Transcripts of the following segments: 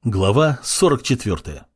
Глава 44.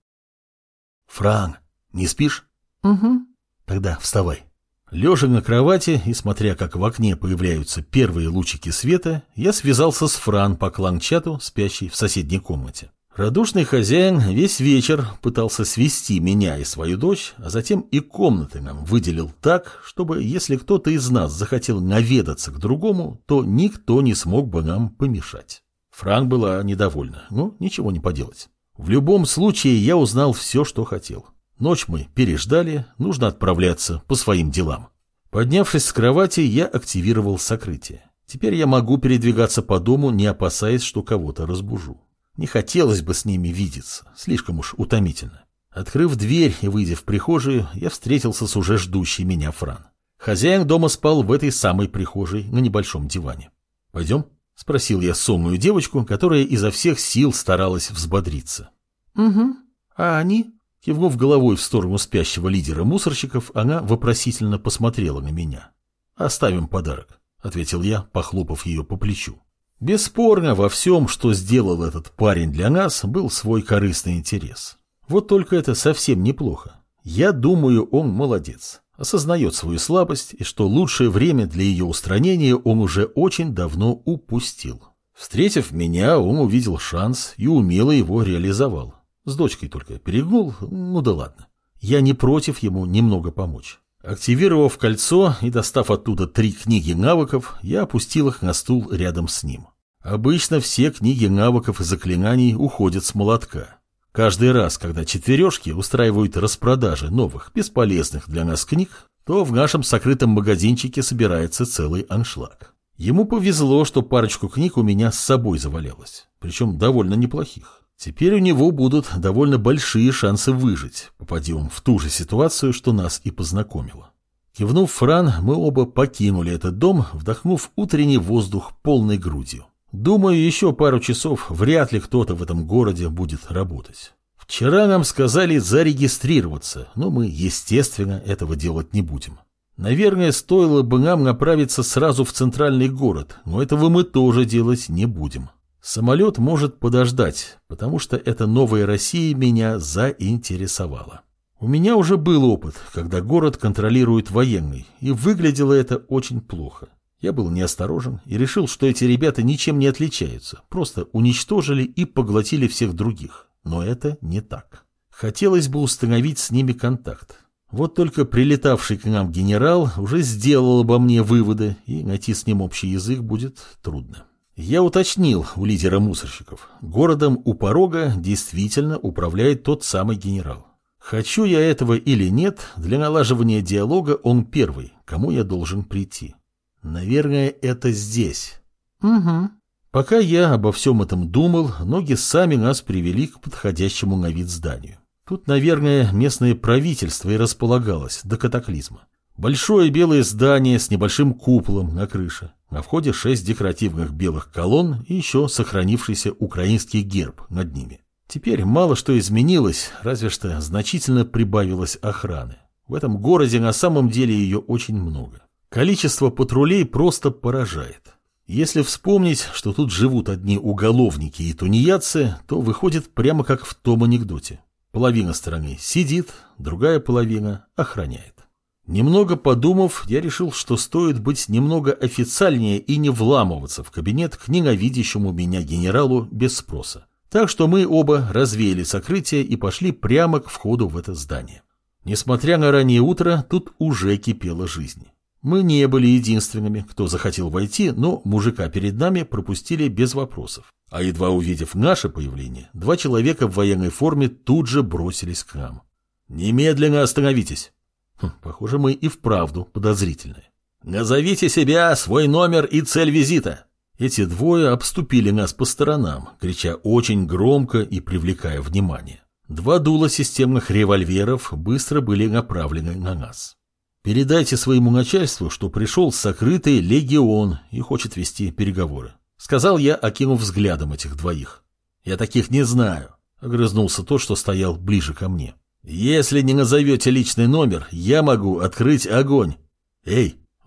Фран, не спишь? Угу. Тогда вставай. Лежа на кровати и смотря, как в окне появляются первые лучики света, я связался с Фран по клан-чату, спящей в соседней комнате. Радушный хозяин весь вечер пытался свести меня и свою дочь, а затем и комнаты нам выделил так, чтобы если кто-то из нас захотел наведаться к другому, то никто не смог бы нам помешать. Фран была недовольна, но ничего не поделать. В любом случае я узнал все, что хотел. Ночь мы переждали, нужно отправляться по своим делам. Поднявшись с кровати, я активировал сокрытие. Теперь я могу передвигаться по дому, не опасаясь, что кого-то разбужу. Не хотелось бы с ними видеться, слишком уж утомительно. Открыв дверь и выйдя в прихожую, я встретился с уже ждущей меня Фран. Хозяин дома спал в этой самой прихожей на небольшом диване. «Пойдем?» — спросил я сонную девочку, которая изо всех сил старалась взбодриться. Угу. «А они?» Кивнув головой в сторону спящего лидера мусорщиков, она вопросительно посмотрела на меня. «Оставим подарок», — ответил я, похлопав ее по плечу. Бесспорно, во всем, что сделал этот парень для нас, был свой корыстный интерес. Вот только это совсем неплохо. Я думаю, он молодец. Осознает свою слабость и что лучшее время для ее устранения он уже очень давно упустил. Встретив меня, он увидел шанс и умело его реализовал. С дочкой только перегнул, ну да ладно. Я не против ему немного помочь. Активировав кольцо и достав оттуда 3 книги навыков, я опустил их на стул рядом с ним. Обычно все книги навыков и заклинаний уходят с молотка. Каждый раз, когда четвережки устраивают распродажи новых, бесполезных для нас книг, то в нашем сокрытом магазинчике собирается целый аншлаг. Ему повезло, что парочку книг у меня с собой завалялось, причем довольно неплохих. Теперь у него будут довольно большие шансы выжить, попадя он в ту же ситуацию, что нас и познакомило. Кивнув Фран, мы оба покинули этот дом, вдохнув утренний воздух полной грудью. Думаю, еще пару часов вряд ли кто-то в этом городе будет работать. Вчера нам сказали зарегистрироваться, но мы, естественно, этого делать не будем. Наверное, стоило бы нам направиться сразу в центральный город, но этого мы тоже делать не будем. Самолет может подождать, потому что эта новая Россия меня заинтересовала. У меня уже был опыт, когда город контролирует военный, и выглядело это очень плохо. Я был неосторожен и решил, что эти ребята ничем не отличаются, просто уничтожили и поглотили всех других. Но это не так. Хотелось бы установить с ними контакт. Вот только прилетавший к нам генерал уже сделал обо мне выводы, и найти с ним общий язык будет трудно. Я уточнил у лидера мусорщиков. Городом у порога действительно управляет тот самый генерал. Хочу я этого или нет, для налаживания диалога он первый, кому я должен прийти. Наверное, это здесь. Угу. Пока я обо всем этом думал, ноги сами нас привели к подходящему на вид зданию. Тут, наверное, местное правительство и располагалось до катаклизма. Большое белое здание с небольшим куполом на крыше. На входе 6 декоративных белых колонн и еще сохранившийся украинский герб над ними. Теперь мало что изменилось, разве что значительно прибавилось охраны. В этом городе на самом деле ее очень много. Количество патрулей просто поражает. Если вспомнить, что тут живут одни уголовники и тунеядцы, то выходит прямо как в том анекдоте. Половина страны сидит, другая половина охраняет. Немного подумав, я решил, что стоит быть немного официальнее и не вламываться в кабинет к ненавидящему меня генералу без спроса. Так что мы оба развеяли сокрытие и пошли прямо к входу в это здание. Несмотря на раннее утро, тут уже кипела жизнь. Мы не были единственными, кто захотел войти, но мужика перед нами пропустили без вопросов. А едва увидев наше появление, 2 человека в военной форме тут же бросились к нам. «Немедленно остановитесь!» Похоже, мы и вправду подозрительные. «Назовите себя, свой номер и цель визита!» Эти двое обступили нас по сторонам, крича очень громко и привлекая внимание. 2 дула системных револьверов быстро были направлены на нас. «Передайте своему начальству, что пришел сокрытый легион и хочет вести переговоры», — сказал я, окинув взглядом этих двоих. «Я таких не знаю», — огрызнулся тот, что стоял ближе ко мне. «Если не назовете личный номер, я могу открыть огонь». «Эй,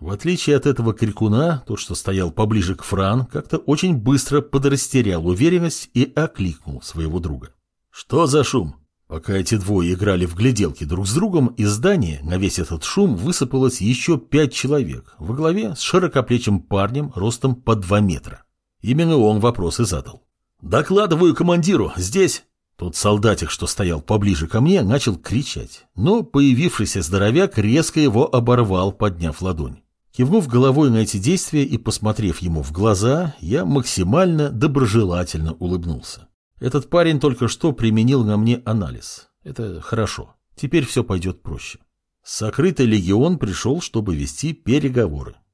В отличие от этого крикуна, тот, что стоял поближе к Фран, как-то очень быстро подрастерял уверенность и окликнул своего друга. «Что за шум?» Пока эти двое играли в гляделки друг с другом, из здания на весь этот шум высыпалось еще 5 человек во главе с широкоплечим парнем ростом по 2 метра. Именно он вопрос и задал. «Докладываю командиру, здесь...» Тот солдатик, что стоял поближе ко мне, начал кричать, но появившийся здоровяк резко его оборвал, подняв ладонь. Кивнув головой на эти действия и посмотрев ему в глаза, я максимально доброжелательно улыбнулся. Этот парень только что применил на мне анализ. Это хорошо. Теперь все пойдет проще. Сокрытый легион пришел, чтобы вести переговоры.